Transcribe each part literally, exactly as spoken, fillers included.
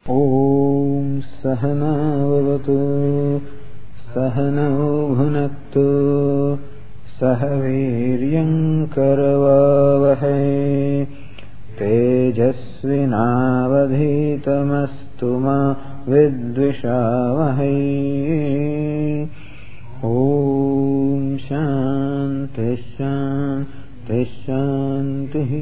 Om Sahana Vavatu Sahano Bhunaktu Sahaviryam Karavavahai Tejasvinavadhitamastu ma Vidvishavahai. Om Shanti Shanti Shanti.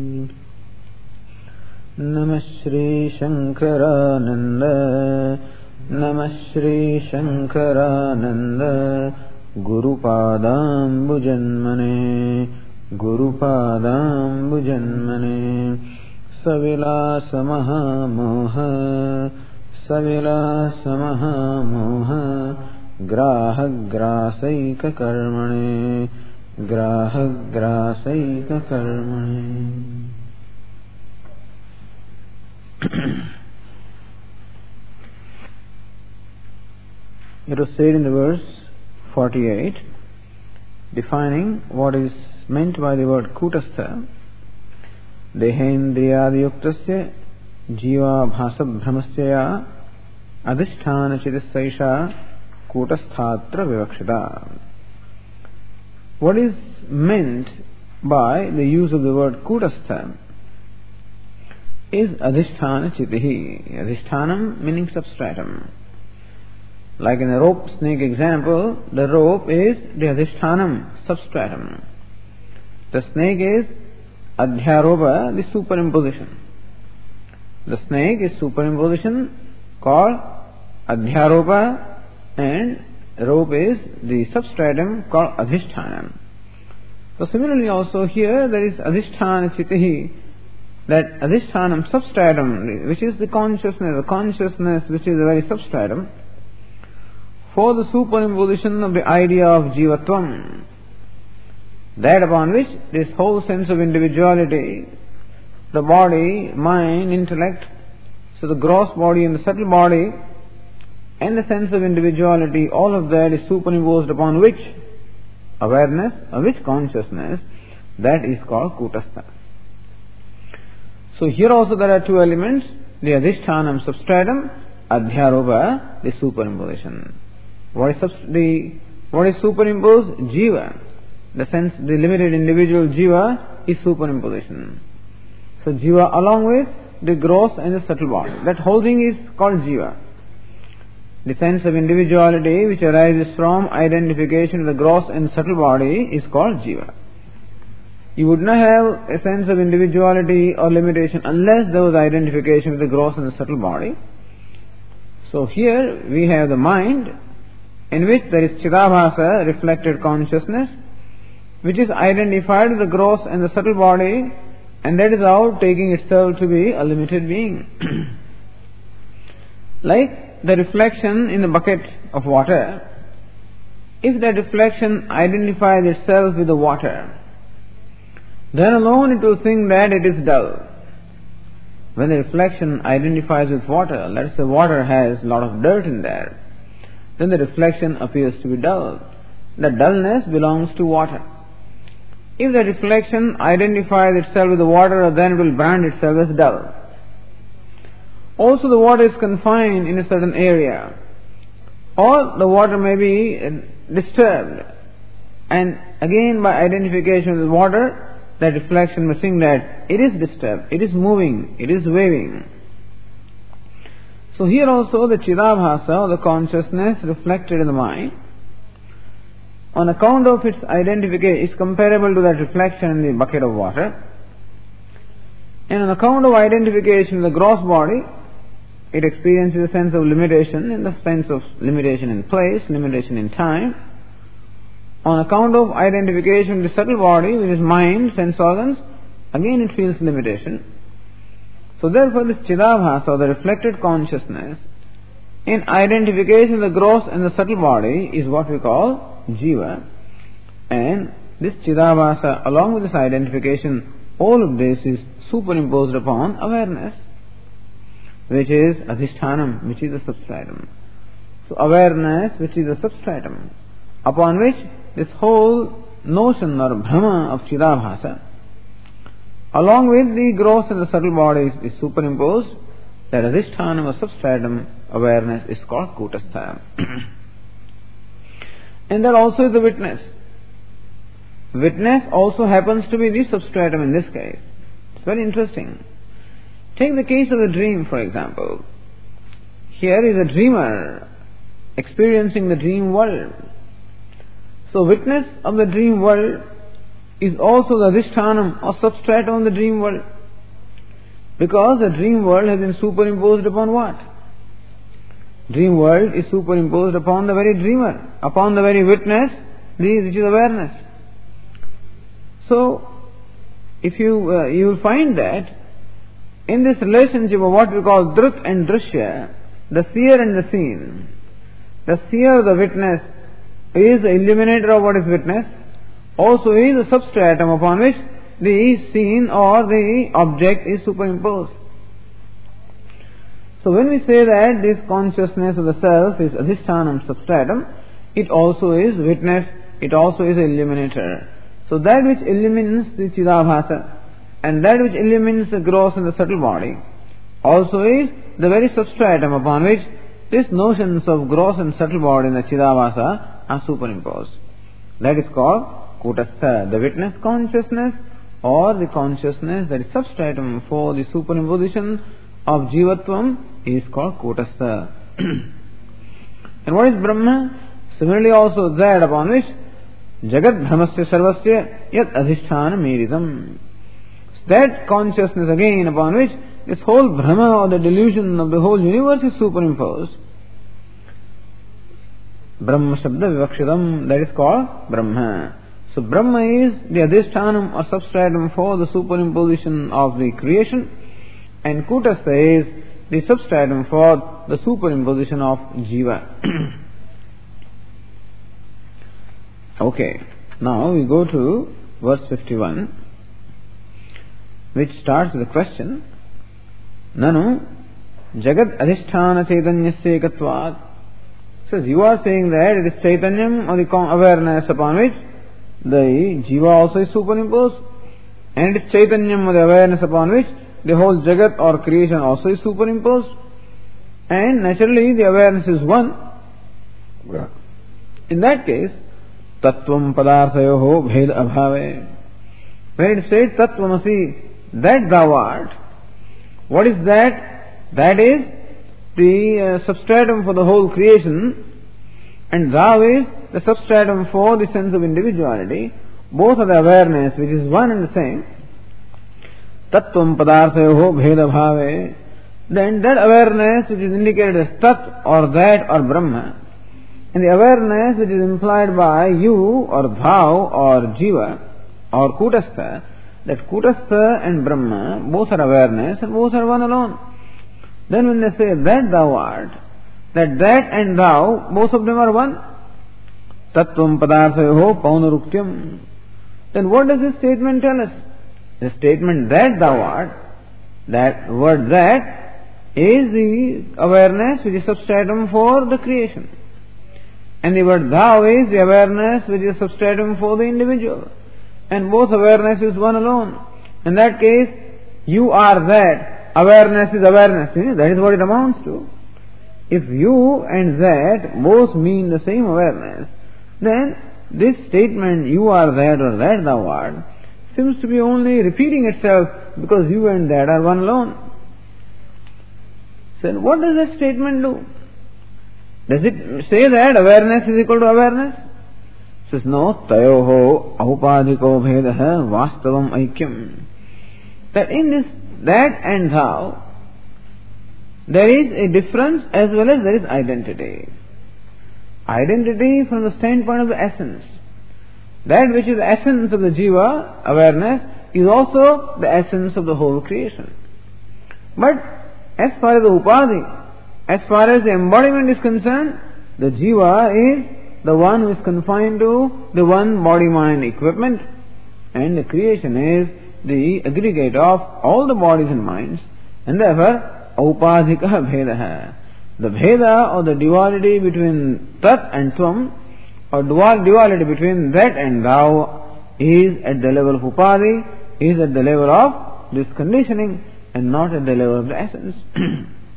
Namah Shri Shankarananda Namah Shri Shankarananda Guru Padam Bhujanmane Guru Padam Bhujanmane Savilasa Mahamoha Savilasa Mahamoha Graha Grasaika Karmane Graha Grasaika Karmane. It was said in the verse forty-eight, defining what is meant by the word kutastha, dehendriyadiyuktasya jiva bhasa brahmasya adhisthana chitasaisha kutasthatra vivakshita. What is meant by the use of the word kutastha is adhisthana chitihi. Adhisthanam meaning substratum. Like in the rope snake example, the rope is the adhisthanam, substratum. The snake is adhyaropa, the superimposition. The snake is superimposition called adhyaropa, and rope is the substratum called adhisthanam. So similarly also here there is adhisthana chitihi, that adhisthanam substratum, which is the consciousness, the consciousness which is the very substratum, for the superimposition of the idea of jivatvam, that upon which this whole sense of individuality, the body, mind, intellect, so the gross body and the subtle body, and the sense of individuality, all of that is superimposed upon which awareness, or which consciousness, that is called kutastha. So here also there are two elements, the adhisthanam substratum, adhyaropa, the superimposition. What is, subst- the, what is superimposed? Jiva. The sense, the limited individual jiva is superimposition. So jiva along with the gross and the subtle body. That whole thing is called jiva. The sense of individuality which arises from identification of the gross and subtle body is called jiva. You would not have a sense of individuality or limitation unless there was identification with the gross and the subtle body. So here we have the mind, in which there is chidabhasa, reflected consciousness, which is identified with the gross and the subtle body, and that is how taking itself to be a limited being. Like the reflection in the bucket of water, if that reflection identifies itself with the water, then alone it will think that it is dull. When the reflection identifies with water, let's say water has a lot of dirt in there, then the reflection appears to be dull. The dullness belongs to water. If the reflection identifies itself with the water, then it will brand itself as dull. Also the water is confined in a certain area, or the water may be disturbed, and again by identification with water, that reflection may think that it is disturbed, it is moving, it is waving. So here also the chidabhasa, or the consciousness reflected in the mind, on account of its identification, is comparable to that reflection in the bucket of water. And on account of identification of the gross body, it experiences a sense of limitation, in the sense of limitation in place, limitation in time. On account of identification with the subtle body, which is mind, sense organs, again it feels limitation. So therefore this chidabhasa, or the reflected consciousness, in identification of the gross and the subtle body, is what we call jiva. And this chidabhasa, along with this identification, all of this is superimposed upon awareness, which is adhisthanam, which is the substratum. So awareness, which is the substratum, upon which this whole notion or bhrama of chidabhasa, along with the gross and the subtle bodies, is superimposed, that adhishtanam or substratum awareness is called Kutastha. And that also is the witness. Witness also happens to be the substratum in this case. It's very interesting. Take the case of a dream, for example. Here is a dreamer experiencing the dream world. So witness of the dream world is also the adhishtanam or substratum of the dream world. Because the dream world has been superimposed upon what? Dream world is superimposed upon the very dreamer, upon the very witness, which is awareness. So, if you uh, you will find that in this relationship of what we call drut and drishya, the seer and the seen, the seer, the witness, is the illuminator of what is witnessed, also is the substratum upon which the seen or the object is superimposed. So when we say that this consciousness of the self is adhishtanam substratum, it also is witness, it also is illuminator. So that which illumines the Chidabhasa and that which illumines the gross and the subtle body also is the very substratum upon which these notions of gross and subtle body in the Chidabhasa are superimposed. That is called Kutastha, the witness consciousness or the consciousness that is substratum for the superimposition of Jivatvam is called Kutastha. And what is Brahma? Similarly also that upon which Jagat Brahmasya Sarvasya Yat Adhishthana Meridam. That consciousness again upon which this whole Brahma or the delusion of the whole universe is superimposed. Brahma Shabda Vivakshidam, that is called Brahma. So Brahma is the adhishtanam or substratum for the superimposition of the creation, and Kutastha is the substratum for the superimposition of Jiva. Okay, now we go to verse fifty-one, which starts with the question, Nanu Jagat Adhishthana Chaitanyasya Ekatvat. Says, you are saying that it is Chaitanyam or the awareness upon which the Jiva also is superimposed, and it is Chaitanyam or the awareness upon which the whole Jagat or creation also is superimposed, and naturally the awareness is one. In that case, Tattvam Padarthayoho Bhed Abhave. When it says Tattvamasi, that thou art, what is that? That is the uh, substratum for the whole creation, and thou is the substratum for the sense of individuality. Both are the awareness which is one and the same. Tattvam padarthayoho bheda bhave. Then that awareness which is indicated as tat or that or Brahma, and the awareness which is implied by you or thou or jiva or Kutastha, that Kutastha and Brahma both are awareness and both are one alone. Then when they say that thou art, that that and thou, both of them are one. Tattvam padarthayoho paunarukyam. Then what does this statement tell us? The statement that thou art, that word that, is the awareness which is substratum for the creation. And the word thou is the awareness which is substratum for the individual. And both awareness is one alone. In that case, you are that. Awareness is awareness. That is what it amounts to. If you and that both mean the same awareness, then this statement, you are that or that thou art, seems to be only repeating itself because you and that are one alone. So what does that statement do? Does it say that awareness is equal to awareness? It says, no, tayoho ahupadhiko bhedaha vastavam aikyam. That in this that and thou, there is a difference as well as there is identity. Identity from the standpoint of the essence. That which is the essence of the jiva, awareness, is also the essence of the whole creation. But as far as the upadhi, as far as the embodiment is concerned, the jiva is the one who is confined to the one body-mind equipment, and the creation is the aggregate of all the bodies and minds, and therefore aupadhika bhedaha. The bheda or the duality between tat and tvam, or dual duality between that and thou, is at the level of upadhi, is at the level of this conditioning, and not at the level of the essence.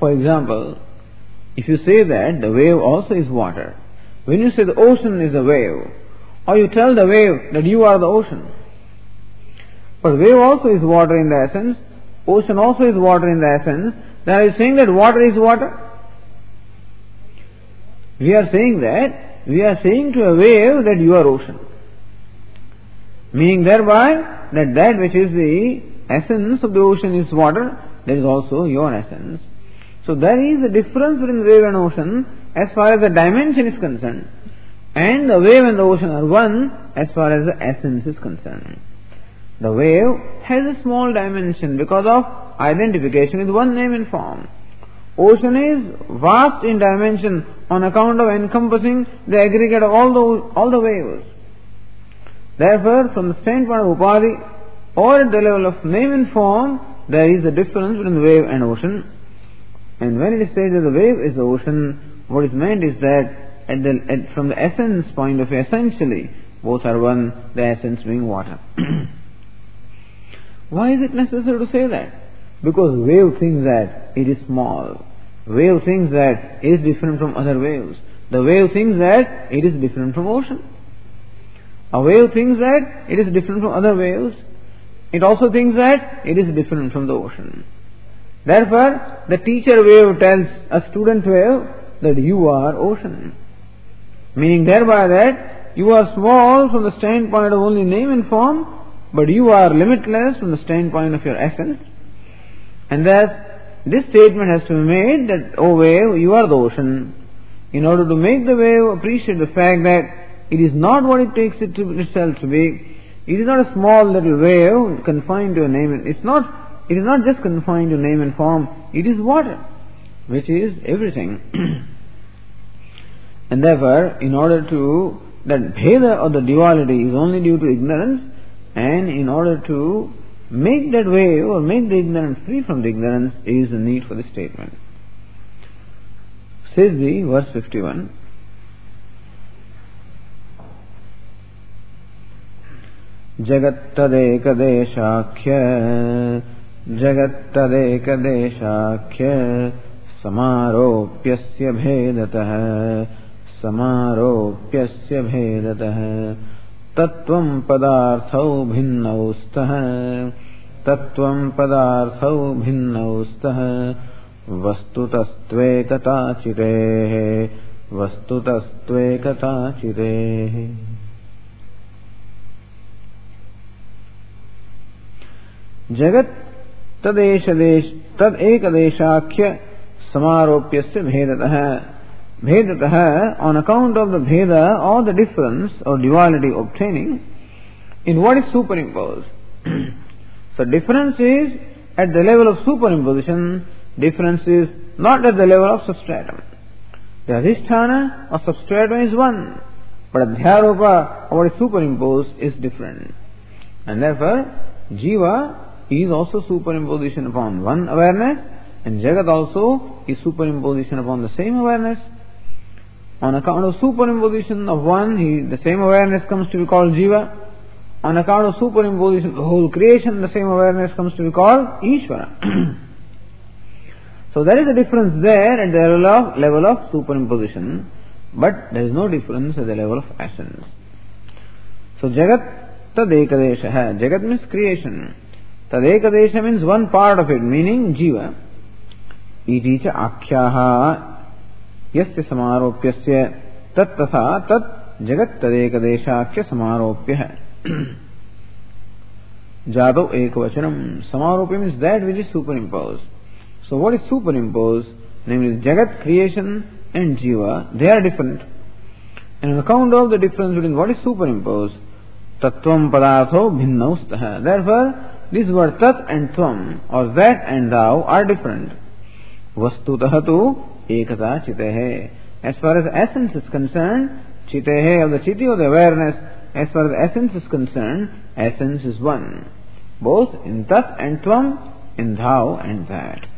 for example, if you say that the wave also is water, when you say the ocean is a wave, or you tell the wave that you are the ocean, but wave also is water in the essence, ocean also is water in the essence, then are you saying that water is water? We are saying that, we are saying to a wave that you are ocean. Meaning thereby that that which is the essence of the ocean is water, that is also your essence. So there is a difference between wave and ocean as far as the dimension is concerned. And the wave and the ocean are one as far as the essence is concerned. The wave has a small dimension because of identification with one name and form. Ocean is vast in dimension on account of encompassing the aggregate of all the, all the waves. Therefore, from the standpoint of Upadhi, or at the level of name and form, there is a difference between the wave and ocean. And when it is said that the wave is the ocean, what is meant is that at the, at, from the essence point of view, essentially, both are one, the essence being water. Why is it necessary to say that? Because wave thinks that it is small. Wave thinks that it is different from other waves. The wave thinks that it is different from ocean. A wave thinks that it is different from other waves. It also thinks that it is different from the ocean. Therefore, the teacher wave tells a student wave that you are ocean. Meaning thereby that you are small from the standpoint of only name and form, but you are limitless from the standpoint of your essence. And thus, this statement has to be made that, O wave, you are the ocean, in order to make the wave appreciate the fact that it is not what it takes it to itself to be. It is not a small little wave confined to a name. It's not. It is not just confined to name and form. It is water, which is everything. And therefore, in order to that bheda or the duality is only due to ignorance, and in order to make that wave or make the ignorant free from the ignorance is the need for the statement. Says the verse fifty-one. जगत्तदेकदेशाख्य जगत्तदेकदेशाख्य समारोप्यस्य भेदतः समारोप्यस्य भेदतः तत्त्वं पदार्थौ भिन्नौ स्तः तत्त्वं पदार्थौ भिन्नौ स्तः वस्तुतस्त्वेकताचितेः वस्तुतस्त्वेकताचितेः. जगत तदेश देश तद एक देशाख्य समारोप्यस्य भेदतः भेदतः on account of the bheda or the difference or duality obtaining in what is superimposed. So difference is at the level of superimposition, difference is not at the level of substratum. The adhisthana or substratum is one, but adhyaropa or what is superimposed is different. And therefore jiva is also superimposition upon one awareness, and Jagat also is superimposition upon the same awareness. On account of superimposition of one, he, the same awareness comes to be called Jiva. On account of superimposition of the whole creation, the same awareness comes to be called Ishvara. So there is a difference there at the level of, level of superimposition, but there is no difference at the level of essence. So Jagat tadekadesha, Jagat means creation. Tadekadesha means one part of it, meaning Jiva. Iti cha akhyaha यस्य समारोप्यस्य तत्तथा तत् जगत तदेकदेशाख्य समारोप्य है. जादो एकवचनम. Samaropya means that which is superimposed. So what is superimposed? Namely Jagat, creation and Jiva, they are different. And on account of the difference between what is superimposed, Tattvam padartho bhinnau stah. Therefore, this word Tat and Tvam, or that and thou, are different. Vastutah tu ekata chitehe. As far as essence is concerned, chitehe of the chiti or the awareness, as far as essence is concerned, essence is one. Both in Tat and Tvam, in thou and that.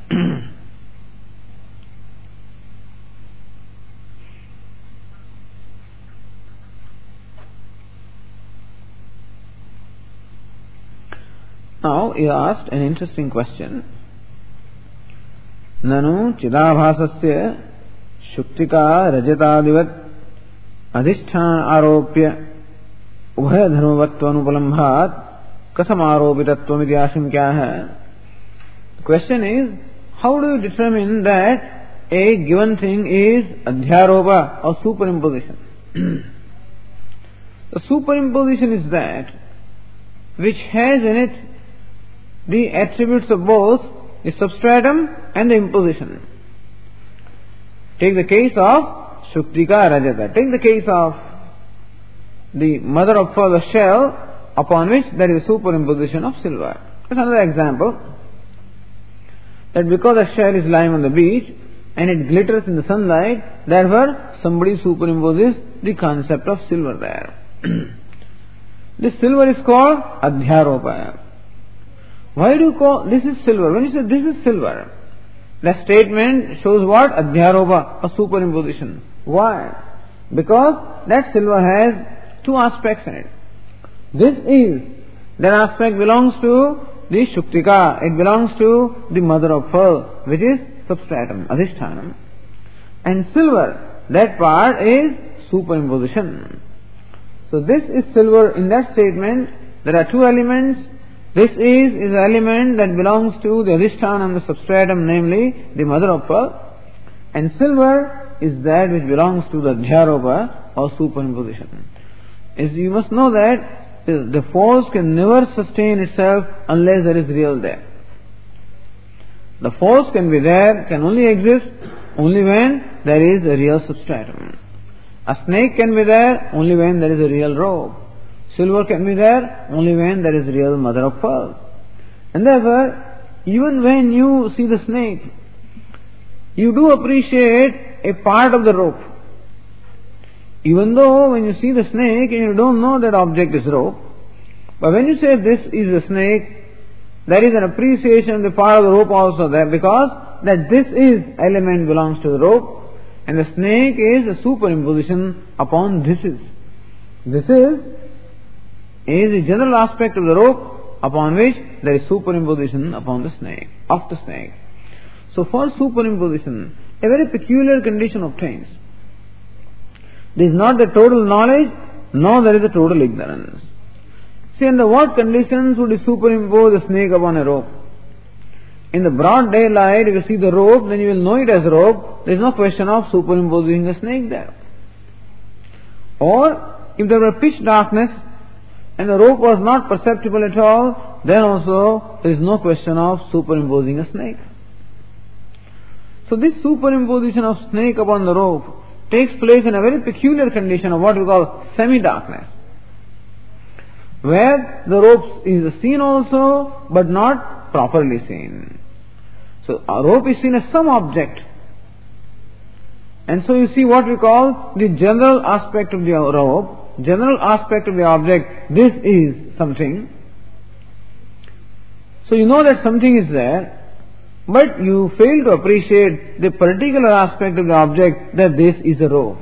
Now, he asked an interesting question. Nanu chidabhasasya shuktika rajatadivat adhisthana aropya ubhaya dharmavatvanupalambhat kasam aropitatvam iti ashankyaha. The question is, how do you determine that a given thing is adhyaropa or superimposition? The superimposition is that which has in it the attributes of both the substratum and the imposition. Take the case of Shuktika Rajata. Take the case of the mother of pearl, the shell, upon which there is a superimposition of silver. That's another example. That because the shell is lying on the beach and it glitters in the sunlight, therefore somebody superimposes the concept of silver there. This silver is called Adhyaropa. Why do you call this is silver? When you say this is silver, that statement shows what? Adhyaropa, a superimposition. Why? Because that silver has two aspects in it. This is, that aspect belongs to the Shuktika, it belongs to the mother of pearl, which is substratum, adhishthanam. And silver, that part is superimposition. So this is silver. In that statement, there are two elements. This is, is an element that belongs to the adhisthana and the substratum, namely the mother of pearl. And silver is that which belongs to the adhyaropa or superimposition. As you must know that the force can never sustain itself unless there is real there. The force can be there, can only exist only when there is a real substratum. A snake can be there only when there is a real rope. Silver can be there only when there is real mother of pearl. And therefore, even when you see the snake, you do appreciate a part of the rope. Even though when you see the snake and you don't know that object is rope, but when you say this is a snake, there is an appreciation of the part of the rope also there, because that this is element belongs to the rope, and the snake is a superimposition upon this is. This is is the general aspect of the rope upon which there is superimposition upon the snake, of the snake. So for superimposition, a very peculiar condition obtains. There is not the total knowledge, nor there is the total ignorance. See, under what conditions would you superimpose a snake upon a rope? In the broad daylight, if you see the rope, then you will know it as a rope. There is no question of superimposing a snake there. Or, if there were pitch darkness, and the rope was not perceptible at all, then also there is no question of superimposing a snake. So this superimposition of snake upon the rope takes place in a very peculiar condition of what we call semi-darkness, where the rope is seen also, but not properly seen. So a rope is seen as some object. And so you see what we call the general aspect of the rope, general aspect of the object, this is something. So you know that something is there, but you fail to appreciate the particular aspect of the object, that this is a rope.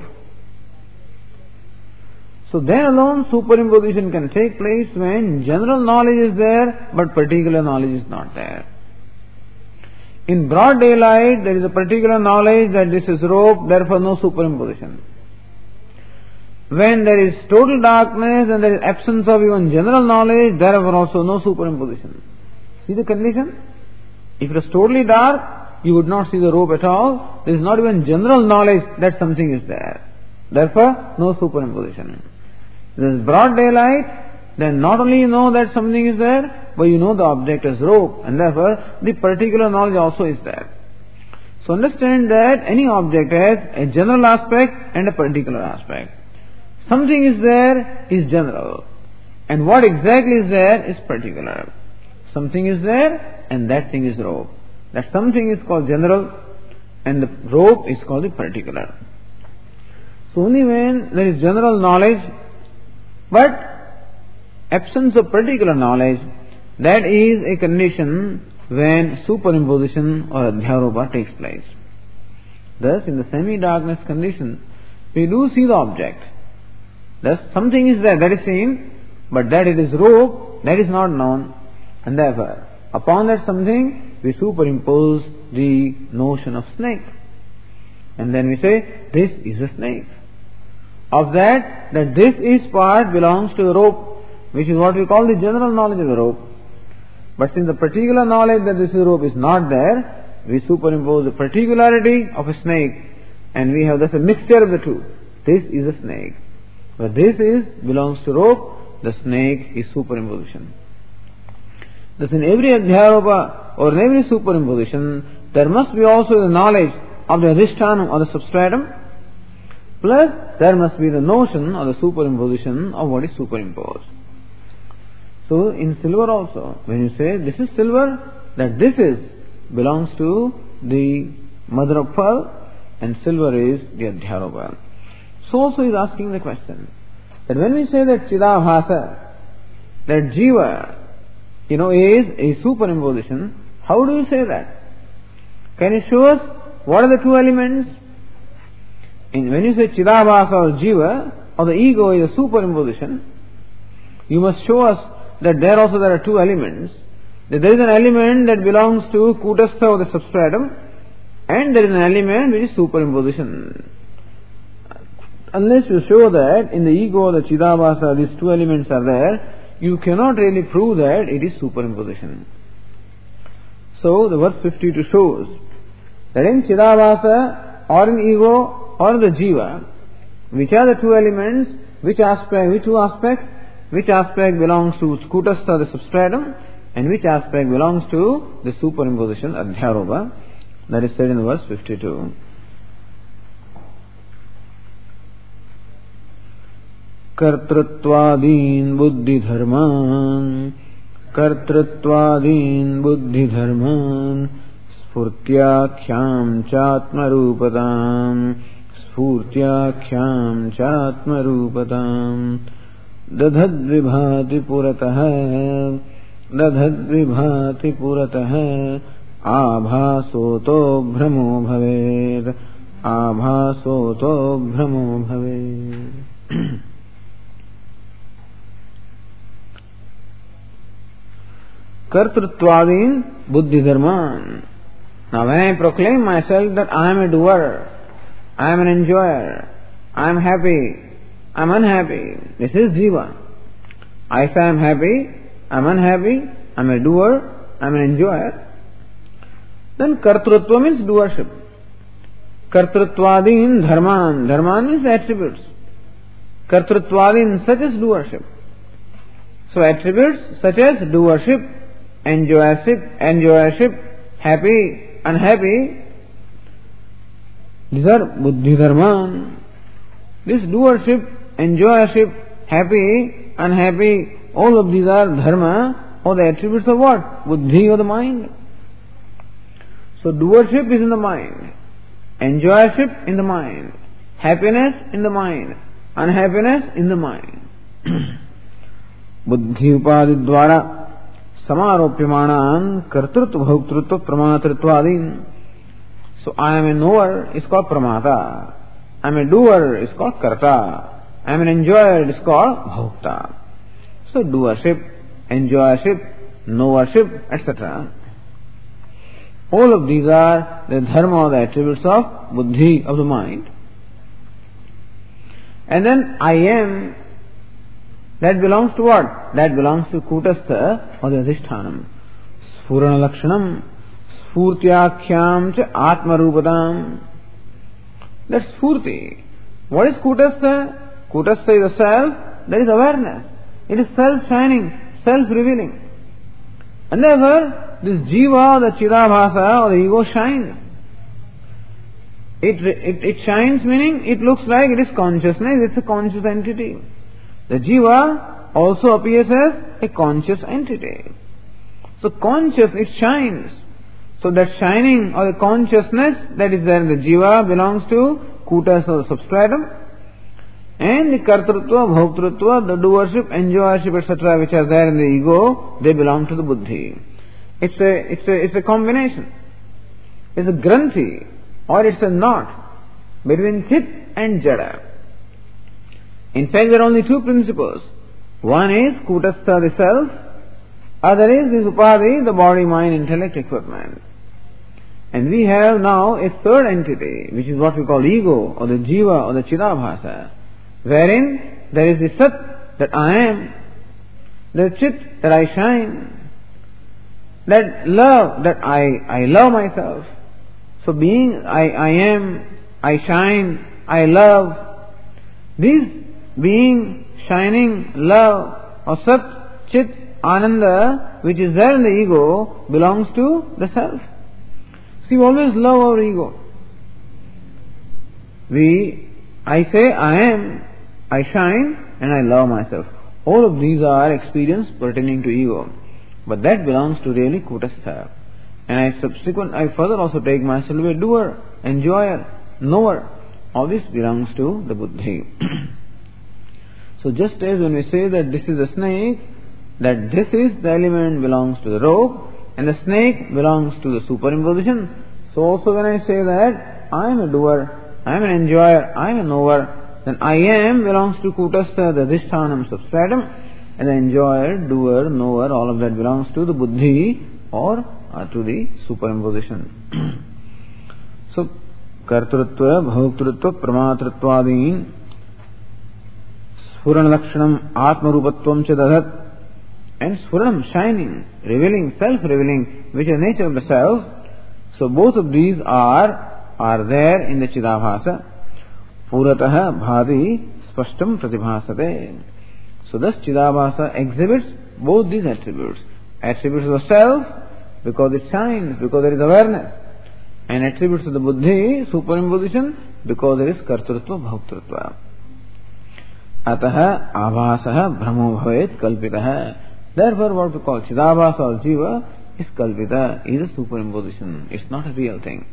So then alone superimposition can take place when general knowledge is there, but particular knowledge is not there. In broad daylight, there is a particular knowledge that this is rope, therefore no superimposition. When there is total darkness and there is absence of even general knowledge, therefore also no superimposition. See the condition? If it was totally dark, you would not see the rope at all. There is not even general knowledge that something is there. Therefore, no superimposition. If there is broad daylight, then not only you know that something is there, but you know the object as rope, and therefore the particular knowledge also is there. So understand that any object has a general aspect and a particular aspect. Something is there is general, and what exactly is there is particular. Something is there, and that thing is rope. That something is called general, and the rope is called the particular. So only when there is general knowledge, but absence of particular knowledge, that is a condition when superimposition or adhyaropa takes place. Thus, in the semi-darkness condition, we do see the object. Thus, something is there, that is seen, but that it is rope, that is not known, and therefore, upon that something, we superimpose the notion of snake. And then we say, this is a snake. Of that, that this is part belongs to the rope, which is what we call the general knowledge of the rope. But since the particular knowledge that this rope is not there, we superimpose the particularity of a snake, and we have thus a mixture of the two. This is a snake. But this is belongs to rope, the snake is superimposition. Thus in every adhyaropa or in every superimposition, there must be also the knowledge of the adhishtanam or the substratum, plus there must be the notion or the superimposition of what is superimposed. So in silver also, when you say this is silver, that this is belongs to the mother of pearl, and silver is the adhyaropa. So also he is asking the question that when we say that Chidabhasa, that Jiva, you know, is a superimposition, how do you say that? Can you show us what are the two elements? In, when you say Chidabhasa or Jiva, or the ego is a superimposition, you must show us that there also there are two elements. That there is an element that belongs to Kutastha or the substratum, and there is an element which is superimposition. Unless you show that in the ego or the Chidabhasa these two elements are there, you cannot really prove that it is superimposition. So the verse fifty-two shows that in Chidabhasa or in ego or the Jiva, which are the two elements, which aspect, which two aspects, which aspect belongs to Kutastha, the substratum, and which aspect belongs to the superimposition, Adhyaropa. That is said in verse fifty-two. Kartruttvadin buddhi dharman, Kartruttvadin buddhi dharman, Spurtyakhyam chatmarupatam, Spurtyakhyam chatmarupatam, Dadhadvibhati puratah, Dadhadvibhati puratah, Abhasoto bhramo bhaved, Abhasoto bhramo bhaved. Kartruttvadin buddhi dharman. Now when I proclaim myself that I am a doer, I am an enjoyer, I am happy, I am unhappy, this is Jiva. I say I am happy, I am unhappy, I am a doer, I am an enjoyer. Then Kartrutva means doership. Kartruttvadin dharman. Dharman means attributes. Kartruttvadin such as doership. So attributes such as doership, enjoyership, enjoyership, happy, unhappy, these are buddhi dharman. This doership, enjoyership, happy, unhappy, all of these are dharma or the attributes of what? Buddhi or the mind. So doership is in the mind, enjoyership in the mind, happiness in the mind, unhappiness in the mind. Buddhi upadi dvara Samaropyamanan kartrutva bhoktrutva pramatrittvadin. So I am a knower is called pramata. I am a doer is called karta. I am an enjoyer is called bhokta. So doership, enjoyership, knowership, et cetera. All of these are the dharma or the attributes of buddhi, of the mind. And then I am, that belongs to what? That belongs to Kutastha or the Adhishtanam. Sphurana Lakshanam, Spurtyakhyam cha Atmarupadam. That's Spurti. What is Kutastha? Kutastha is the self, that is awareness. It is self-shining, self-revealing. And therefore, this Jiva, the Chidabhasa or the ego shines. It, it, it shines meaning it looks like it is consciousness, it's a conscious entity. The Jiva also appears as a conscious entity. So conscious, it shines. So that shining or the consciousness that is there in the Jiva belongs to Kutas or the substratum. And the Kartrutva, Bhoktrutva, the doership, enjoyership, et cetera, which are there in the ego, they belong to the Buddhi. It's a, it's a, it's a combination. It's a granthi or it's a knot between Chit and Jada. In fact, there are only two principles. One is Kutastha, the self. Other is this Upadhi, the body, mind, intellect, equipment. And we have now a third entity, which is what we call ego, or the jiva, or the chidabhasa, wherein there is the sat, that I am, the chit, that I shine, that love, that I, I love myself. So being I, I am, I shine, I love, these being, shining, love, or sat, chit, ananda, which is there in the ego, belongs to the self. See, we always love our ego. We, I say I am, I shine, and I love myself. All of these are experience pertaining to ego. But that belongs to really Kutastha. And I subsequent, I further also take myself a doer, enjoyer, knower. All this belongs to the Buddhi. So just as when we say that this is a snake, that this is the element belongs to the rope, and the snake belongs to the superimposition. So also when I say that I am a doer, I am an enjoyer, I am a knower, then I am belongs to Kutastha, the Adhishthānam substratum, and the enjoyer, doer, knower, all of that belongs to the Buddhi or uh, to the superimposition. So, Kartrutva, Bhoktritva, Pramatruttvādīn, Sphurana Lakshanam, Atma Rupatvam cha dadat, and Sphuranam, shining, revealing, self-revealing, which is the nature of the self. So both of these are are there in the Chidabhasa. Purataha bhadi spashtam pratibhasate. So thus Chidabhasa exhibits both these attributes. Attributes of the self, because it shines, because there is awareness. And attributes of the Buddhi, superimposition, because there is Kartrutva, Bhoktritva. Ataha abhasaha brahmo bhavet kalpitaha. Therefore, what we call Chidabhasa or Jiva is Kalpita, is a superimposition. It's not a real thing.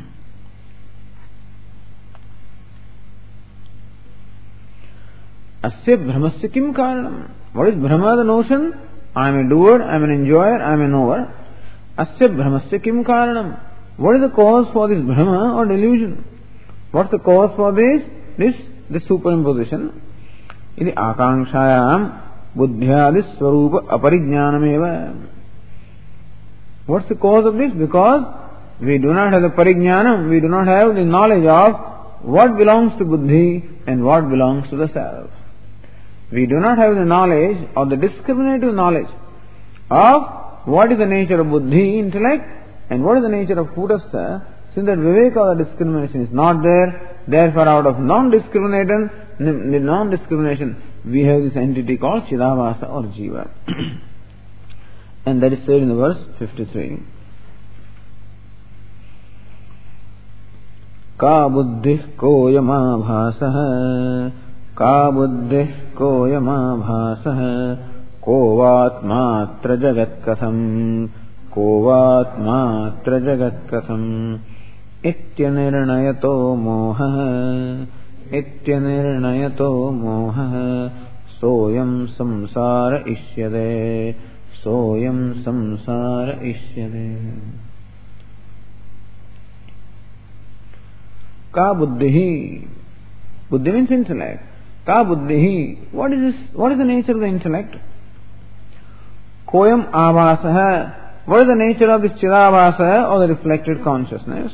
Asya Brahmasya kim karanam? What is Brahma, the notion? I am a doer, I am an enjoyer, I am a knower. Asya Brahmasya kim karanam? What is the cause for this Brahma or delusion? What's the cause for this? This, this superimposition. Iti akanshayam buddhyādi swarupa aparijñānameva. What's the cause of this? Because we do not have the parijñānam, we do not have the knowledge of what belongs to buddhi and what belongs to the self. We do not have the knowledge or the discriminative knowledge of what is the nature of buddhi, intellect, and what is the nature of kutastha. Since that viveka or the discrimination is not there, therefore out of non-discrimination, non-discrimination, we have this entity called Chidabhasa or Jiva. And that is said in the verse fifty-three. Ka buddhih koyama bhāsah, ka buddhih koyama bhāsah, ko vatmātra jagat katham, ko vatmātra jagat katham, ityanirnayato moha, ityanirnayato moha, soyam samsara ishyade, soyam samsara ishyade. Ka buddhihi. Buddhi means intellect. Ka buddhihi. What is this? What is the nature of the intellect? Koyam abhasaha. What is the nature of this chidabhasa or the reflected consciousness?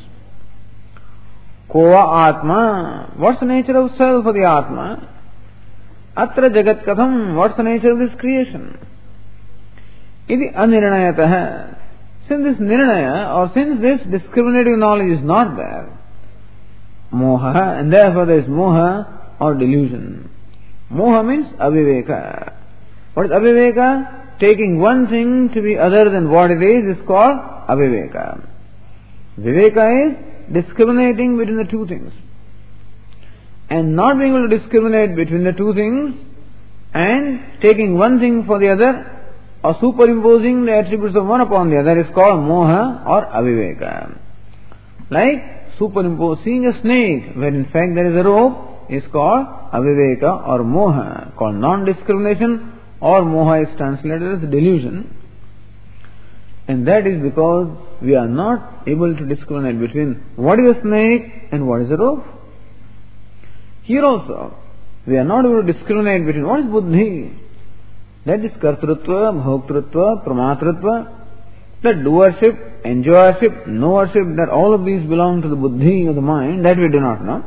Kova atma. What's the nature of self or the atma? Atra jagat katham. What's the nature of this creation? Iti anirnayataha. Since this nirnaya or since this discriminative knowledge is not there, moha, and therefore there is moha or delusion. Moha means aviveka. What is aviveka? Taking one thing to be other than what it is is called aviveka. Viveka is discriminating between the two things. And not being able to discriminate between the two things and taking one thing for the other or superimposing the attributes of one upon the other is called moha or aviveka. Like superimpose, seeing a snake where in fact there is a rope is called aviveka or moha, called non-discrimination, or moha is translated as delusion. And that is because we are not able to discriminate between what is a snake and what is a rope. Here also, we are not able to discriminate between what is buddhi, that is kartrutva, bhoktrutva, pramatritva, that doership enjoyership, knowership, that all of these belong to the buddhi or the mind, that we do not know.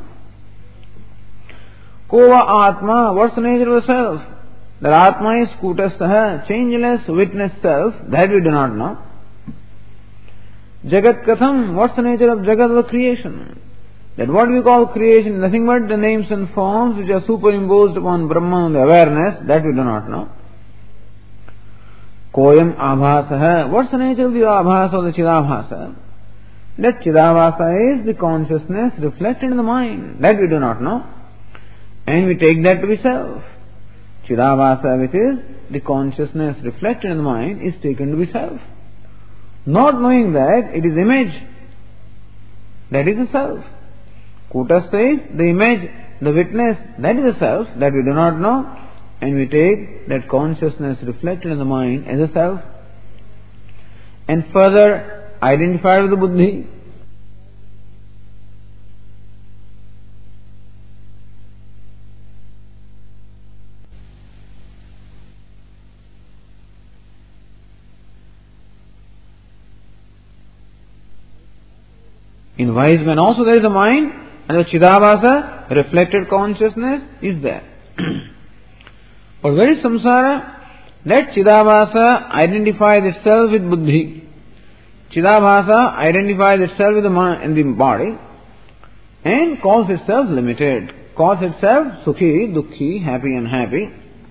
Kova Atma, what's the nature of the self? That Atma is Kutastaha, changeless, witness self, that we do not know. Jagat Katham, what's the nature of Jagat, the creation? That what we call creation, nothing but the names and forms which are superimposed upon Brahman, the awareness, that we do not know. Koyam Abhasaha, what's the nature of the Abhasa or the Chidabhasa? That Chidabhasa is the consciousness reflected in the mind, that we do not know. And we take that to be self. Chidabhasa, which is the consciousness reflected in the mind, is taken to be self. Not knowing that it is image, that is a self. Kutastha is the image, the witness, that is a self, that we do not know, and we take that consciousness reflected in the mind as a self, and further identified with the buddhi. In wise man also there is a mind, and the Chidabhasa, reflected consciousness, is there. But where is samsara? That Chidabhasa identifies itself with buddhi. Chidabhasa identifies itself with the mind and the body, and calls itself limited, calls itself sukhi, dukhi, happy, unhappy.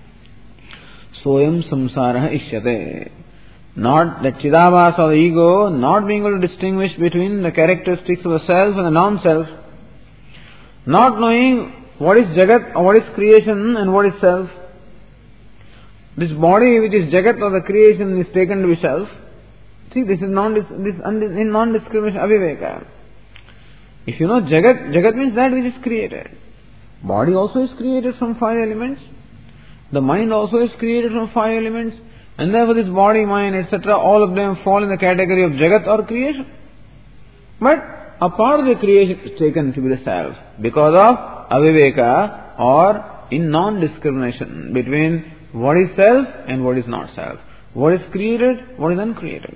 Soyam samsara ishyate. Not that Chidabhasa or the ego, not being able to distinguish between the characteristics of the self and the non-self. Not knowing what is Jagat or what is creation and what is self. This body which is Jagat or the creation is taken to be self. See, this is non this in non-discrimination aviveka. If you know Jagat, Jagat means that which is created. Body also is created from five elements. The mind also is created from five elements. And therefore this body, mind, et cetera, all of them fall in the category of Jagat or creation. But a part of the creation is taken to be the self because of aviveka or in non-discrimination between what is self and what is not self. What is created, what is uncreated.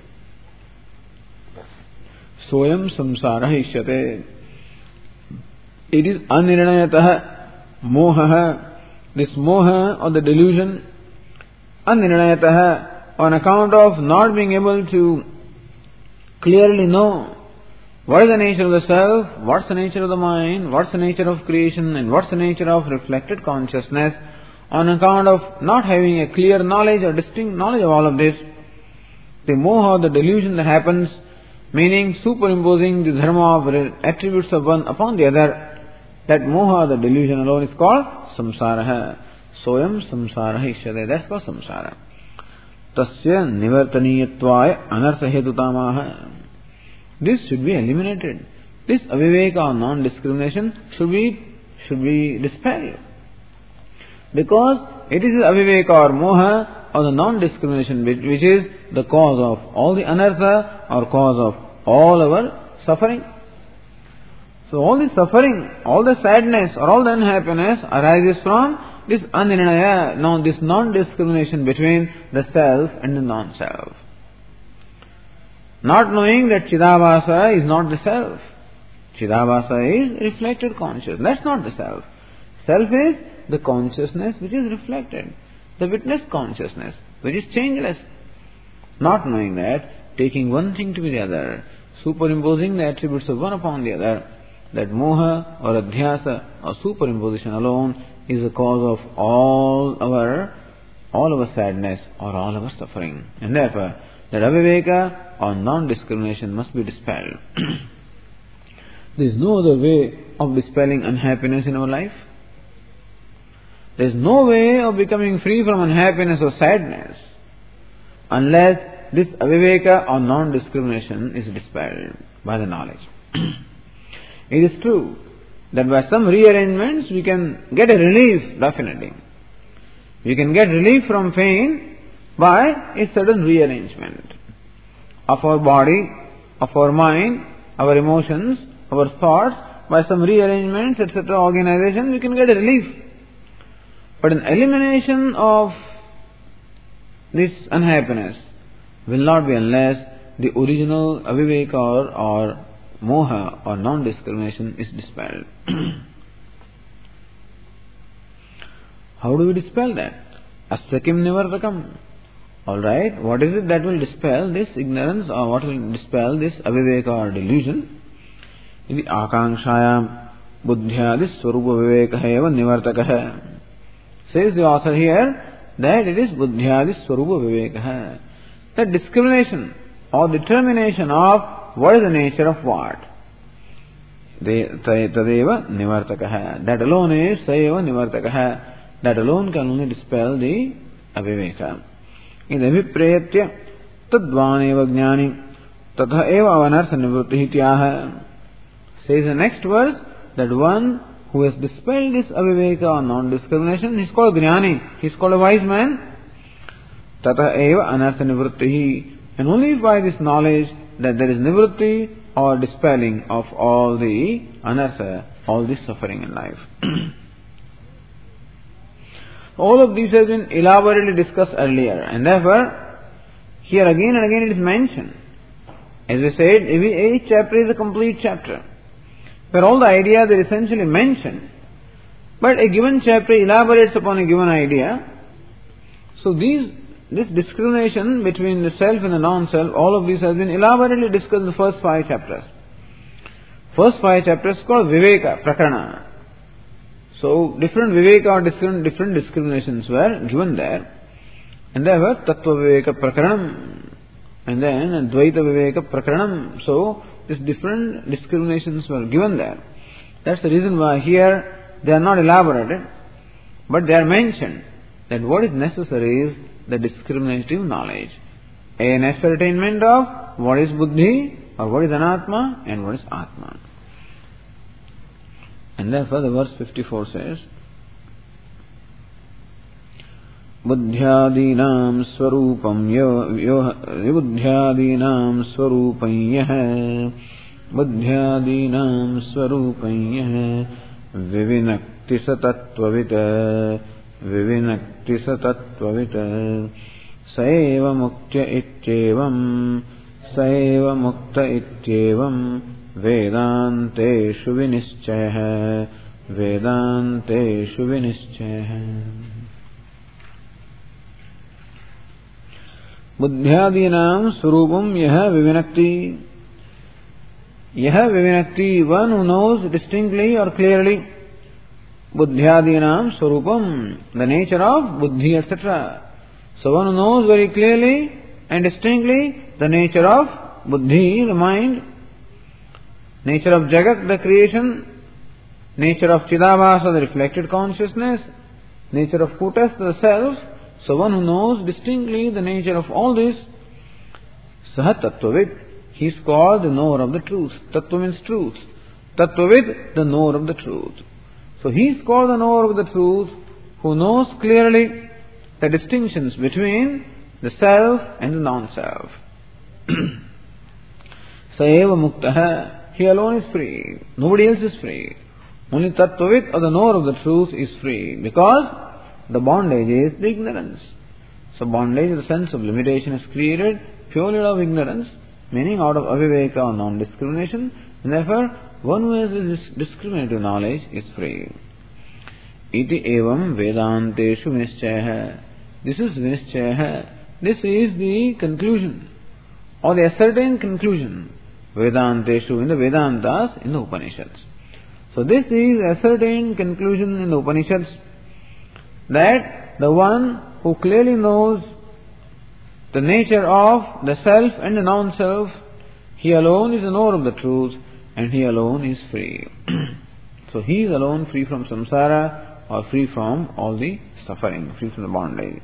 Soyam samsara ishyate. It is anirnayataha, mohaha, this moha or the delusion, anirnayataha, on account of not being able to clearly know what is the nature of the self, what's the nature of the mind, what's the nature of creation, and what's the nature of reflected consciousness, on account of not having a clear knowledge or distinct knowledge of all of this, the moha, the delusion that happens, meaning superimposing the dharma of attributes of one upon the other, that moha, the delusion alone, is called samsara. Soyam samsara ishyate. That's called samsara. Tasya nivartaniyattvaya anartha hetutamaha. This should be eliminated. This aviveka or non-discrimination should be should be dispelled. Because it is aviveka or moha or the non-discrimination which is the cause of all the anartha or cause of all our suffering. So all the suffering, all the sadness or all the unhappiness arises from this anirnaya, no, this non-discrimination between the self and the non-self. Not knowing that Chidabhasa is not the self. Chidabhasa is reflected consciousness. That's not the self. Self is the consciousness which is reflected. The witness consciousness which is changeless. Not knowing that, taking one thing to be the other, superimposing the attributes of one upon the other, that moha or adhyasa or superimposition alone is the cause of all our all our sadness or all our suffering. And therefore, that aviveka or non-discrimination must be dispelled. There is no other way of dispelling unhappiness in our life. There is no way of becoming free from unhappiness or sadness unless this aviveka or non-discrimination is dispelled by the knowledge. It is true that by some rearrangements we can get a relief, definitely. We can get relief from pain by a certain rearrangement of our body, of our mind, our emotions, our thoughts. By some rearrangements, et cetera, organization, we can get a relief. But an elimination of this unhappiness will not be unless the original aviveka or, or moha or non-discrimination is dispelled. How do we dispel that? Asyakim nivartakam. Alright, what is it that will dispel this ignorance, or what will dispel this aviveka or delusion? In the akanshayam buddhyadis swarupa viveka eva nivartakaha. Says the author here that it is buddhyadis swarupa viveka. That discrimination or determination of what is the nature of what. Tadeva nivartakaha. That alone is sayeva nivartakaha. That alone can only dispel the aviveka. In Abhiprayatya tadvaneva jnani tatha eva avanartha nivrutti ityaha. Says the next verse that one who has dispelled this aviveka or non-discrimination, he is called jnani, he is called a wise man. Tatha eva anartha nivrutti. And only by this knowledge that there is nivrutti or dispelling of all the anartha, all the suffering in life. All of these have been elaborately discussed earlier, and therefore here again and again it is mentioned. As we said, each chapter is a complete chapter, where all the ideas are essentially mentioned, but a given chapter elaborates upon a given idea. So these, this discrimination between the self and the non-self, all of these has been elaborately discussed in the first five chapters. First five chapters called Viveka, Prakarana. So different viveka or different, different discriminations were given there. And there were Tattva Viveka Prakaranam, and then Dvaita Viveka Prakaranam. So these different discriminations were given there. That's the reason why here they are not elaborated, but they are mentioned that what is necessary is the discriminative knowledge. An ascertainment of what is buddhi or what is anatma and what is atma. And therefore the verse fifty-four says, Buddhyadinam swarupam Buddhyadinam swarupam yah Buddhyadinam swarupam yah Vivinakti satatvavita Vivinakti satatvavita Saeva muktya ityevam Saeva mukta ityevam Vedanteshu vinischaya Vedanteshu vinischaya. Buddhyadinam swarupam yaha vivinakti. Yaha vivinakti, one who knows distinctly or clearly Buddhyadinam swarupam, the nature of buddhi, et cetera. So one who knows very clearly and distinctly the nature of buddhi, the mind, nature of Jagat, the creation, nature of Chidabhasa, the reflected consciousness, nature of Kutas, the self. So one who knows distinctly the nature of all this, Saha Tattvavit, he is called the knower of the truth. Tattva means truth. Tattvavit, the knower of the truth. So he is called the knower of the truth, who knows clearly the distinctions between the self and the non-self. Saeva muktaha. He alone is free. Nobody else is free. Only Tattvavit or the knower of the truth is free, because the bondage is the ignorance. So bondage in the sense of limitation is created purely out of ignorance, meaning out of aviveka or non-discrimination, and therefore one who has this discriminative knowledge is free. Iti evam vedanteshu vinischaya. This is vinischaya. This is the conclusion, or the ascertained conclusion. Vedanteshu, in the Vedantas, in the Upanishads. So this is ascertained conclusion in the Upanishads, that the one who clearly knows the nature of the self and the non-self, he alone is the knower of the truth, and he alone is free. So he is alone free from samsara, or free from all the suffering, free from the bondage.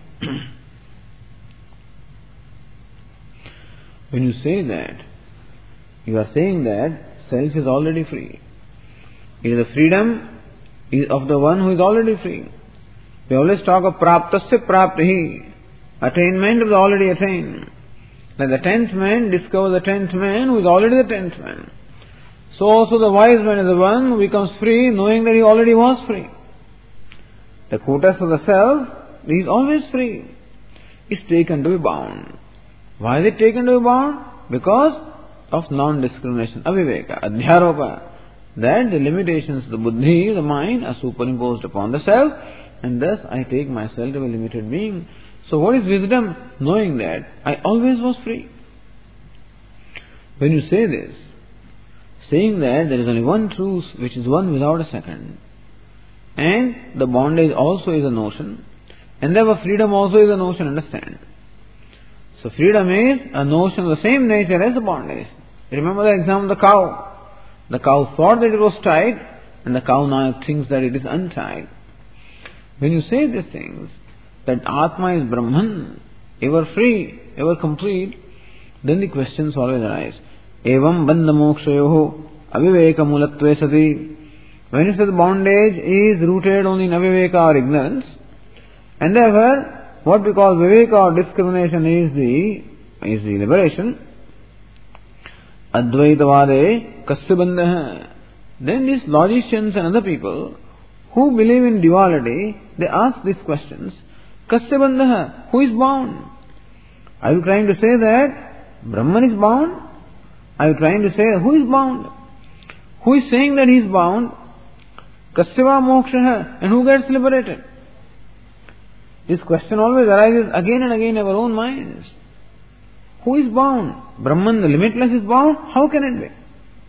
When you say that, you are saying that self is already free. It is the freedom of the one who is already free. We always talk of praptasya praptihi, attainment of the already attained. Like the tenth man discovers the tenth man who is already the tenth man. So also the wise man is the one who becomes free, knowing that he already was free. The kutas of the self, he is always free. Is taken to be bound. Why is it taken to be bound? Because of non-discrimination, aviveka, adhyaropa, that the limitations of the buddhi, the mind, are superimposed upon the self, and thus I take myself to be a limited being. So what is wisdom? Knowing that I always was free. When you say this, saying that there is only one truth which is one without a second, and the bondage also is a notion, and therefore freedom also is a notion, understand? So freedom is a notion of the same nature as the bondage. Remember the example of the cow. The cow thought that it was tied, and the cow now thinks that it is untied. When you say these things, that Atma is Brahman, ever free, ever complete, then the questions always arise. Evam bandha mokshayoho aviveka mulatve sati. When you say the bondage is rooted only in aviveka or ignorance, and therefore what we call viveka or discrimination is the is the liberation. Advaitavade kasya bandha. Then these logicians and other people who believe in duality, they ask these questions. Kasya bandha, who is bound? Are you trying to say that Brahman is bound? Are you trying to say who is bound? Who is saying that he is bound? Kasyava moksha, and who gets liberated? This question always arises again and again in our own minds. Who is bound? Brahman, the limitless, is bound? How can it be?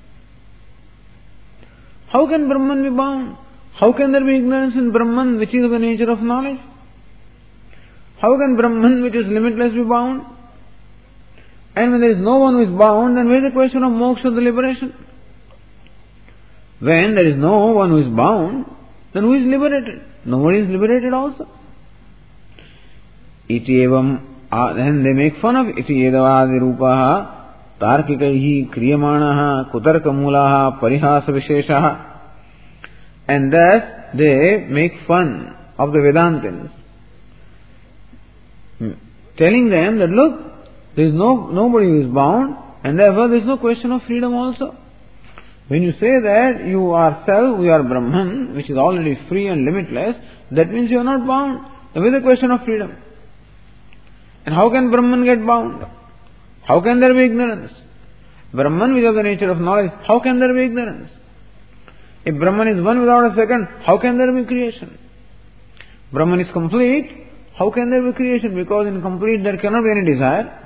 How can Brahman be bound? How can there be ignorance in Brahman, which is of the nature of knowledge? How can Brahman, which is limitless, be bound? And when there is no one who is bound, then where is the question of moksha, the liberation? When there is no one who is bound, then who is liberated? Nobody is liberated also. Iti evam, then they make fun of iti edavadi rupaha tarkikaihi kriyamanaha kutarka mulaha parihasa visheshaha. And thus they make fun of the Vedantins, telling them that look, there is no nobody who is bound, and therefore there is no question of freedom also. When you say that you are self, you are Brahman, which is already free and limitless, that means you are not bound. There is a question of freedom. And how can Brahman get bound? How can there be ignorance? Brahman, which is the nature of knowledge, how can there be ignorance? If Brahman is one without a second, how can there be creation? Brahman is complete, how can there be creation? Because in complete there cannot be any desire.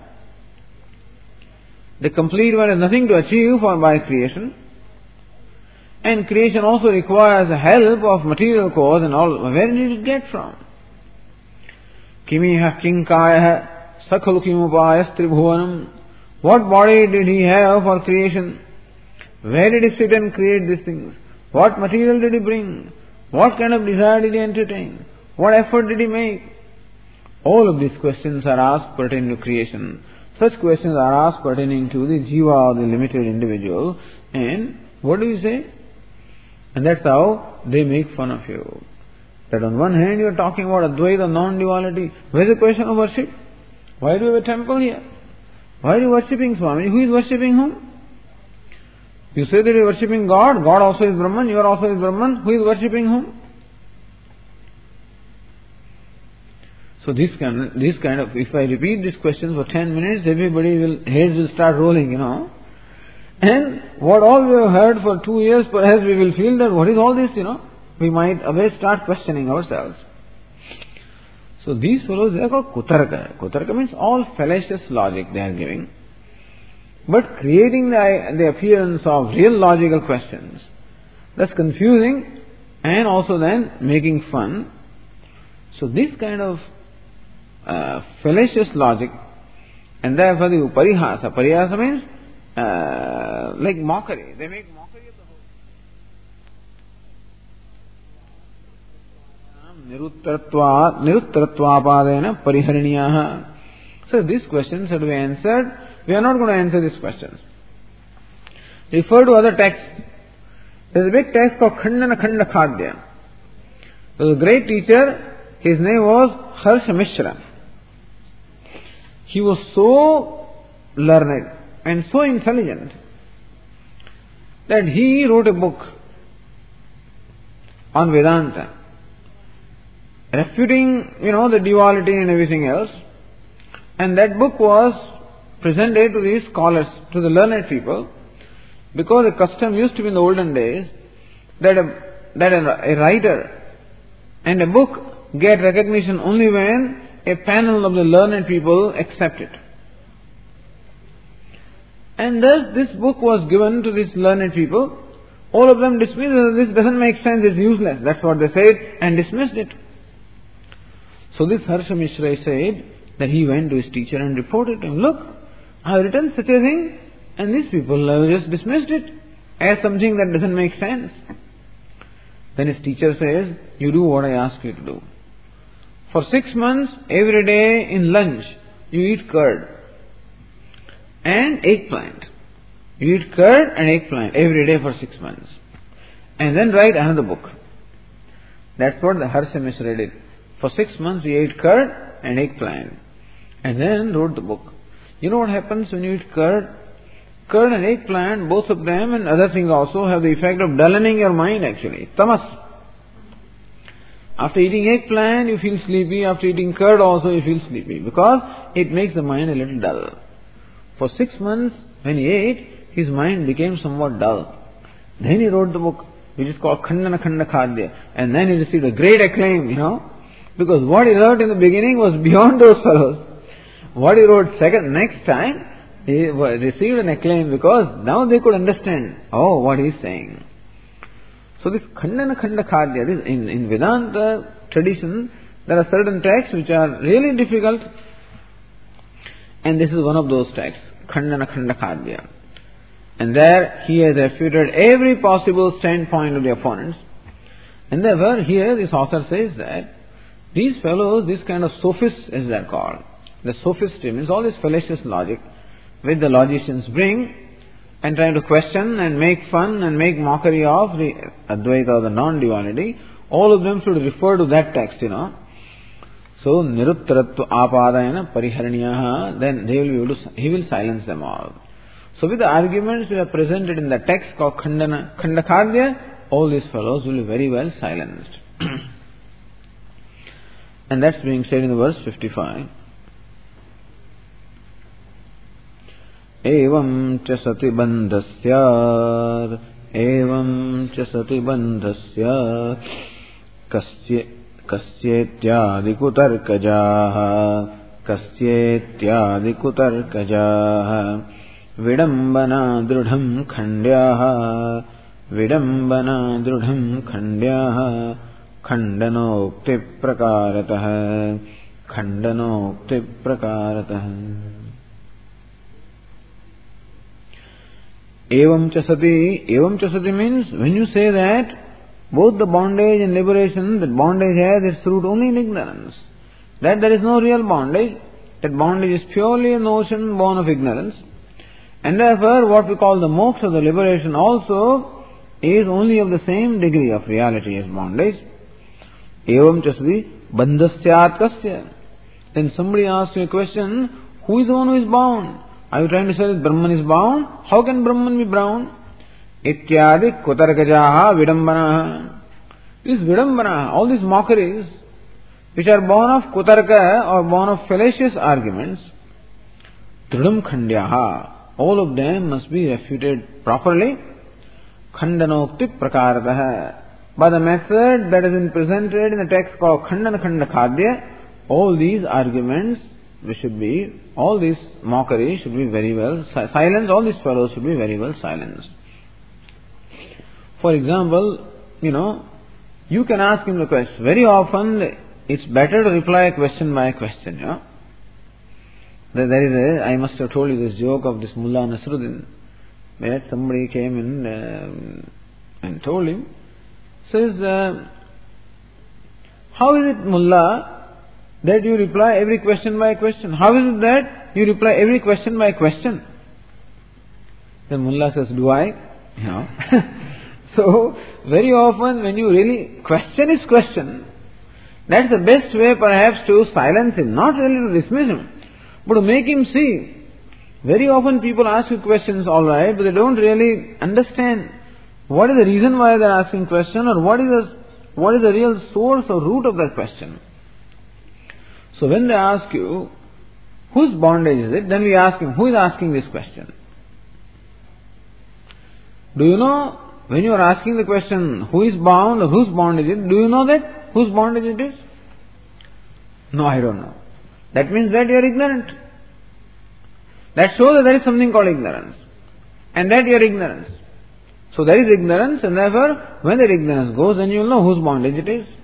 The complete one has nothing to achieve for by creation. And creation also requires the help of material cause and all. Where did it get from? Kimiha kinkaya sakhalukimupayas tribhuvanam. What body did he have for creation? Where did he sit and create these things? What material did he bring? What kind of desire did he entertain? What effort did he make? All of these questions are asked pertaining to creation. Such questions are asked pertaining to the jiva or the limited individual. And what do you say? And that's how they make fun of you. That on one hand you are talking about Advaita, non-duality. Where is the question of worship? Why do you have a temple here? Why are you worshipping Swami? Who is worshipping whom? You say that you are worshipping God. God also is Brahman. You are also is Brahman. Who is worshipping whom? So this kind, this kind of, if I repeat these questions for ten minutes, everybody will, heads will start rolling, you know. And what all we have heard for two years, perhaps we will feel that what is all this, you know. We might away start questioning ourselves. So these fellows, they are called Kutarka. Kutarka means all fallacious logic they are giving. But creating the, the appearance of real logical questions. That's confusing and also then making fun. So this kind of uh, fallacious logic, and therefore the parihasa. Parihasa means uh, like mockery. They make mockery of the whole. Niruttaratvapadena parihariniyaha. So these questions have to be answered. We are not going to answer these questions. Refer to other texts. There is a big text called Khandana Khanda Khadya. There was a great teacher. His name was Harsha Mishra. He was so learned and so intelligent that he wrote a book on Vedanta, refuting, you know, the duality and everything else. And that book was presented to these scholars, to the learned people, because the custom used to be in the olden days that a, that a, a writer and a book get recognition only when a panel of the learned people accept it. And thus this book was given to these learned people. All of them dismissed it. This doesn't make sense, it's useless. That's what they said and dismissed it. So this Harsha Mishra said that he went to his teacher and reported to him, look, I have written such a thing and these people have just dismissed it as something that doesn't make sense. Then his teacher says, you do what I ask you to do. For six months, every day in lunch, you eat curd and eggplant. You eat curd and eggplant every day for six months. And then write another book. That's what the Harsha Mishra did. For six months he ate curd and eggplant. And then wrote the book. You know what happens when you eat curd? Curd and eggplant, both of them and other things also have the effect of dulling your mind actually. Tamas. After eating eggplant you feel sleepy. After eating curd also you feel sleepy. Because it makes the mind a little dull. For six months when he ate, his mind became somewhat dull. Then he wrote the book, which is called Khandana Khanda Khadya. And then he received a great acclaim, you know. Because what he wrote in the beginning was beyond those fellows. What he wrote second, next time, he received an acclaim because now they could understand, oh, what he is saying. So this Khandana Khanda Khadya, this in, in Vedanta tradition, there are certain texts which are really difficult. And this is one of those texts, Khandana Khanda Khadya. And there he has refuted every possible standpoint of the opponents. And therefore here this author says that these fellows, this kind of sophists as they are called, the sophistry means all this fallacious logic which the logicians bring and try to question and make fun and make mockery of the Advaita or the non-duality, all of them should refer to that text, you know. So, niruttaratva apadayana pariharanyaha, then they will be able to, he will silence them all. So with the arguments which are presented in the text called Khandana Khandakadya, all these fellows will be very well silenced. And that's being said in the verse fifty-five. Evam cha sati bandhasya, evam cha sati bandhasya, kasya kasyetyadi kutarkajaha, kasyetyadi kutarkajaha, vidambana drudham khandyaha, vidambana drudham khandyaha, khandanokti prakaratah, khandanokti prakaratah. Evam cha sati, evam cha sati means when you say that both the bondage and liberation, that bondage has its root only in ignorance, that there is no real bondage, that bondage is purely a notion born of ignorance, and therefore what we call the moksha, the liberation also, is only of the same degree of reality as bondage. Evam cha sati bandhasyat kasya. Then somebody asks you a question, who is the one who is bound? Are you trying to say that Brahman is bound? How can Brahman be bound? Ityadi kutarkajaha vidambanaha. This vidambanaha, all these mockeries, which are born of kutarka or born of fallacious arguments, trudam khandyaha, all of them must be refuted properly. Khandanokti prakaratah. By the method that has been presented in the text called Khandana Khanda Khadya, all these arguments, we should be, all these mockery should be very well silenced, all these fellows should be very well silenced. For example, you know, you can ask him the question. Very often, it's better to reply a question by a question, you know. There is a, I must have told you this joke of this Mullah Nasruddin, where somebody came in uh, and told him, says, uh, how is it, Mullah, that you reply every question by a question? How is it that you reply every question by a question? Then Mullah says, do I? You know. So, very often when you really question his question, that's the best way perhaps to silence him, not really to dismiss him, but to make him see. Very often people ask you questions, alright, but they don't really understand what is the reason why they are asking question, or what is the, what is the real source or root of that question. So when they ask you, whose bondage is it? Then we ask him, who is asking this question? Do you know, when you are asking the question, who is bound or whose bondage is it, do you know that whose bondage it is? No, I don't know. That means that you are ignorant. That shows that there is something called ignorance. And that you are ignorance. So there is ignorance, and therefore, when that ignorance goes, then you will know whose bondage it is.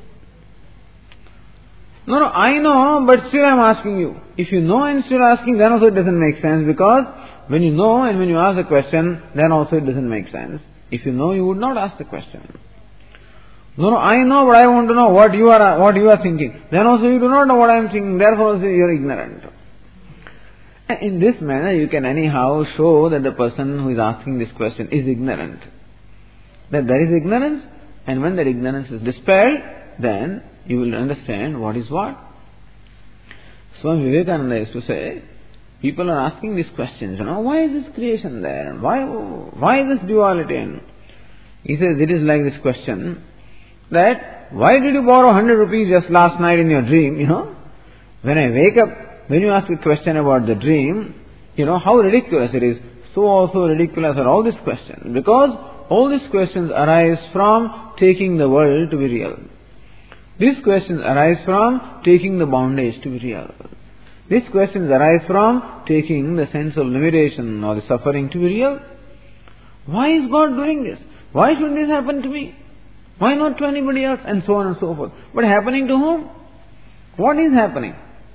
No, no, I know, but still I am asking you. If you know and still asking, then also it doesn't make sense, because when you know and when you ask the question, then also it doesn't make sense. If you know, you would not ask the question. No, no, I know, but I want to know what you are, what you are thinking. Then also you do not know what I am thinking, therefore also you are ignorant. And in this manner, you can anyhow show that the person who is asking this question is ignorant. That there is ignorance, and when that ignorance is dispelled, then you will understand what is what. Swami Vivekananda used to say, people are asking these questions, you know, why is this creation there? And why, why this duality? And he says, it is like this question, that why did you borrow one hundred rupees just last night in your dream, you know? When I wake up, when you ask a question about the dream, you know, how ridiculous it is. So also ridiculous are all these questions. Because all these questions arise from taking the world to be real. These questions arise from taking the bondage to be real. These questions arise from taking the sense of limitation or the suffering to be real. Why is God doing this? Why should this happen to me? Why not to anybody else? And so on and so forth. But happening to whom? What is happening?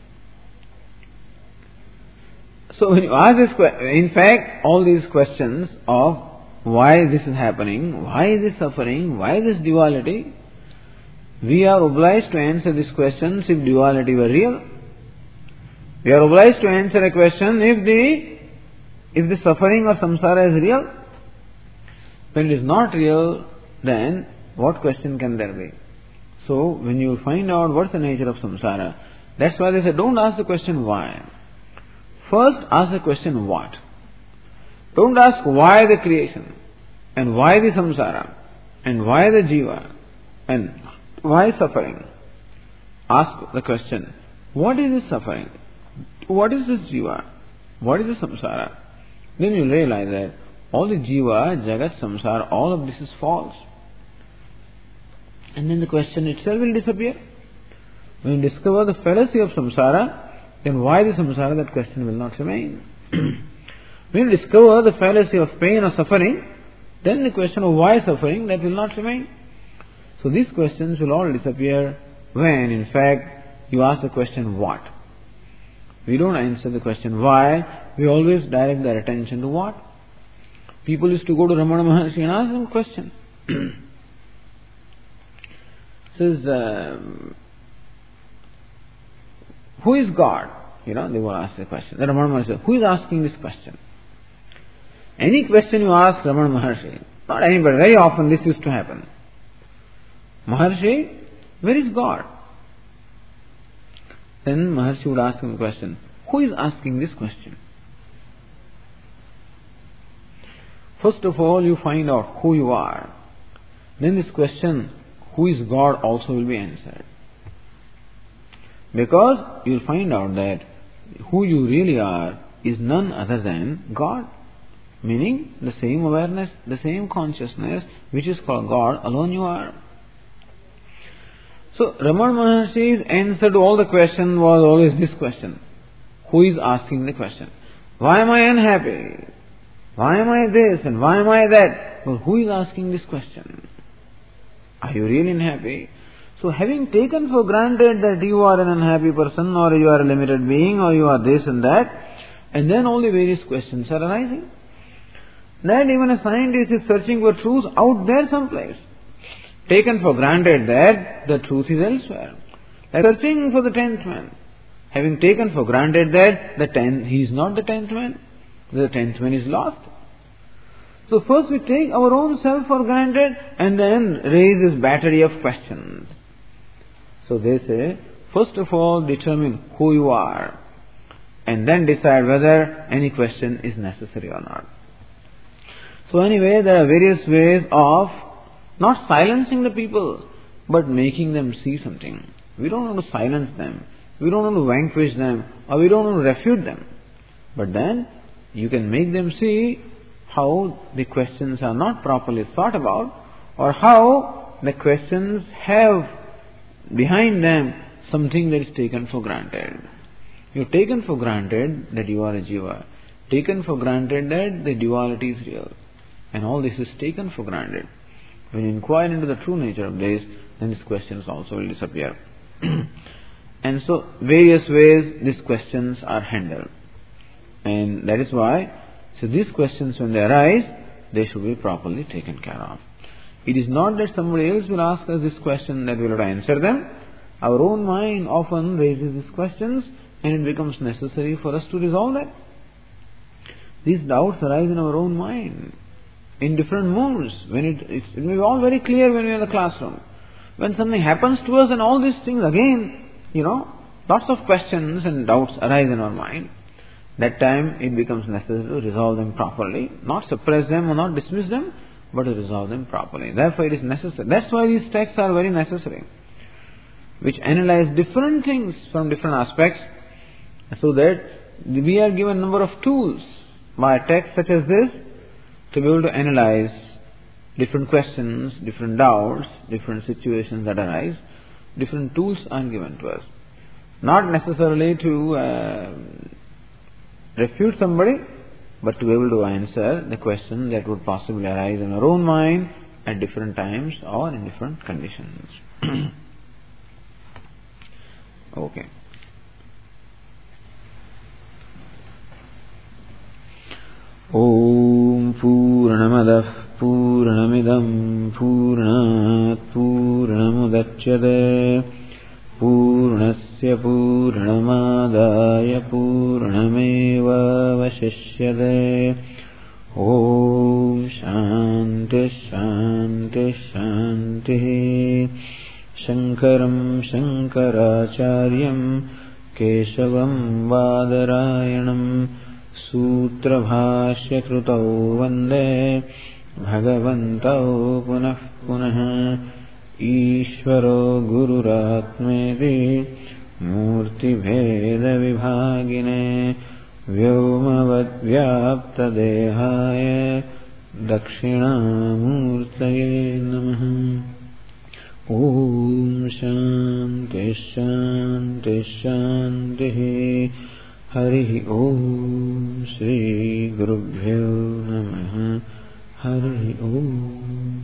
So when you ask this question, in fact, all these questions of why this is happening, why is this suffering, why this duality, we are obliged to answer these questions if duality were real. We are obliged to answer a question if the if the suffering of samsara is real. When it is not real, then what question can there be? So when you find out what's the nature of samsara, that's why they say don't ask the question why. First ask the question what. Don't ask why the creation, and why the samsara, and why the jiva, and why suffering. Ask the question, what is this suffering? What is this jiva? What is the samsara? Then you realize that all the jiva, jagat, samsara, all of this is false. And then the question itself will disappear. When you discover the fallacy of samsara, then why the samsara, that question will not remain. When you discover the fallacy of pain or suffering, then the question of why suffering, that will not remain. So these questions will all disappear when, in fact, you ask the question what. We don't answer the question why, we always direct their attention to what. People used to go to Ramana Maharshi and ask him a question. Says, uh, who is God? You know, they will ask the question. Then Ramana Maharshi says, who is asking this question? Any question you ask Ramana Maharshi, not anybody, very often this used to happen. Maharshi, where is God? Then Maharshi would ask him the question, who is asking this question? First of all, you find out who you are. Then this question, who is God, also will be answered. Because you will find out that who you really are is none other than God. Meaning, the same awareness, the same consciousness, which is called God, alone you are. So, Ramana Maharshi's answer to all the questions was always this question. Who is asking the question? Why am I unhappy? Why am I this and why am I that? Well, who is asking this question? Are you really unhappy? So, having taken for granted that you are an unhappy person, or you are a limited being, or you are this and that, and then all the various questions are arising. That even a scientist is searching for truth out there someplace. Taken for granted that the truth is elsewhere. Like searching for the tenth man. Having taken for granted that the tenth, he is not the tenth man, the tenth man is lost. So first we take our own self for granted and then raise this battery of questions. So they say, first of all determine who you are and then decide whether any question is necessary or not. So anyway, there are various ways of not silencing the people, but making them see something. We don't want to silence them. we don't want to vanquish them, or we don't want to refute them. But then you can make them see how the questions are not properly thought about, or how the questions have behind them something that is taken for granted. You've taken for granted that you are a jiva, taken for granted that the duality is real, and all this is taken for granted. When you inquire into the true nature of this, then these questions also will disappear. And so, various ways these questions are handled. And that is why, so these questions when they arise, they should be properly taken care of. It is not that somebody else will ask us this question that we will answer them. Our own mind often raises these questions, and it becomes necessary for us to resolve them. These doubts arise in our own mind, in different moods. When it, it, it may be all very clear when we are in the classroom. When something happens to us and all these things again, you know, lots of questions and doubts arise in our mind. That time it becomes necessary to resolve them properly, not suppress them or not dismiss them, but to resolve them properly. Therefore it is necessary. That's why these texts are very necessary, which analyze different things from different aspects, so that we are given a number of tools by texts such as this to be able to analyze different questions, different doubts, different situations that arise. Different tools are given to us. Not necessarily to uh, refute somebody, but to be able to answer the question that would possibly arise in our own mind at different times or in different conditions. Okay. Om Purnamadah Purnamidam Purnat Purnamudachyate Purnasya Purnamadaya Purnameva Vashishyate. Om Shanti Shanti Shanti. Shankaram Shankaracharyam Keshavam Vadarayanam Sutra Bhashya Krutau Vande Bhagavantau Punah Punah. Ishvaro Gururatmeti Murti Bheda Vibhagine Vyomavad Vyapta Dehaya Dakshinamurtaye Namaha. Om Shanti Shanti Shanti. Hari Om Shri Gurubhyo Namaha. Hari Om.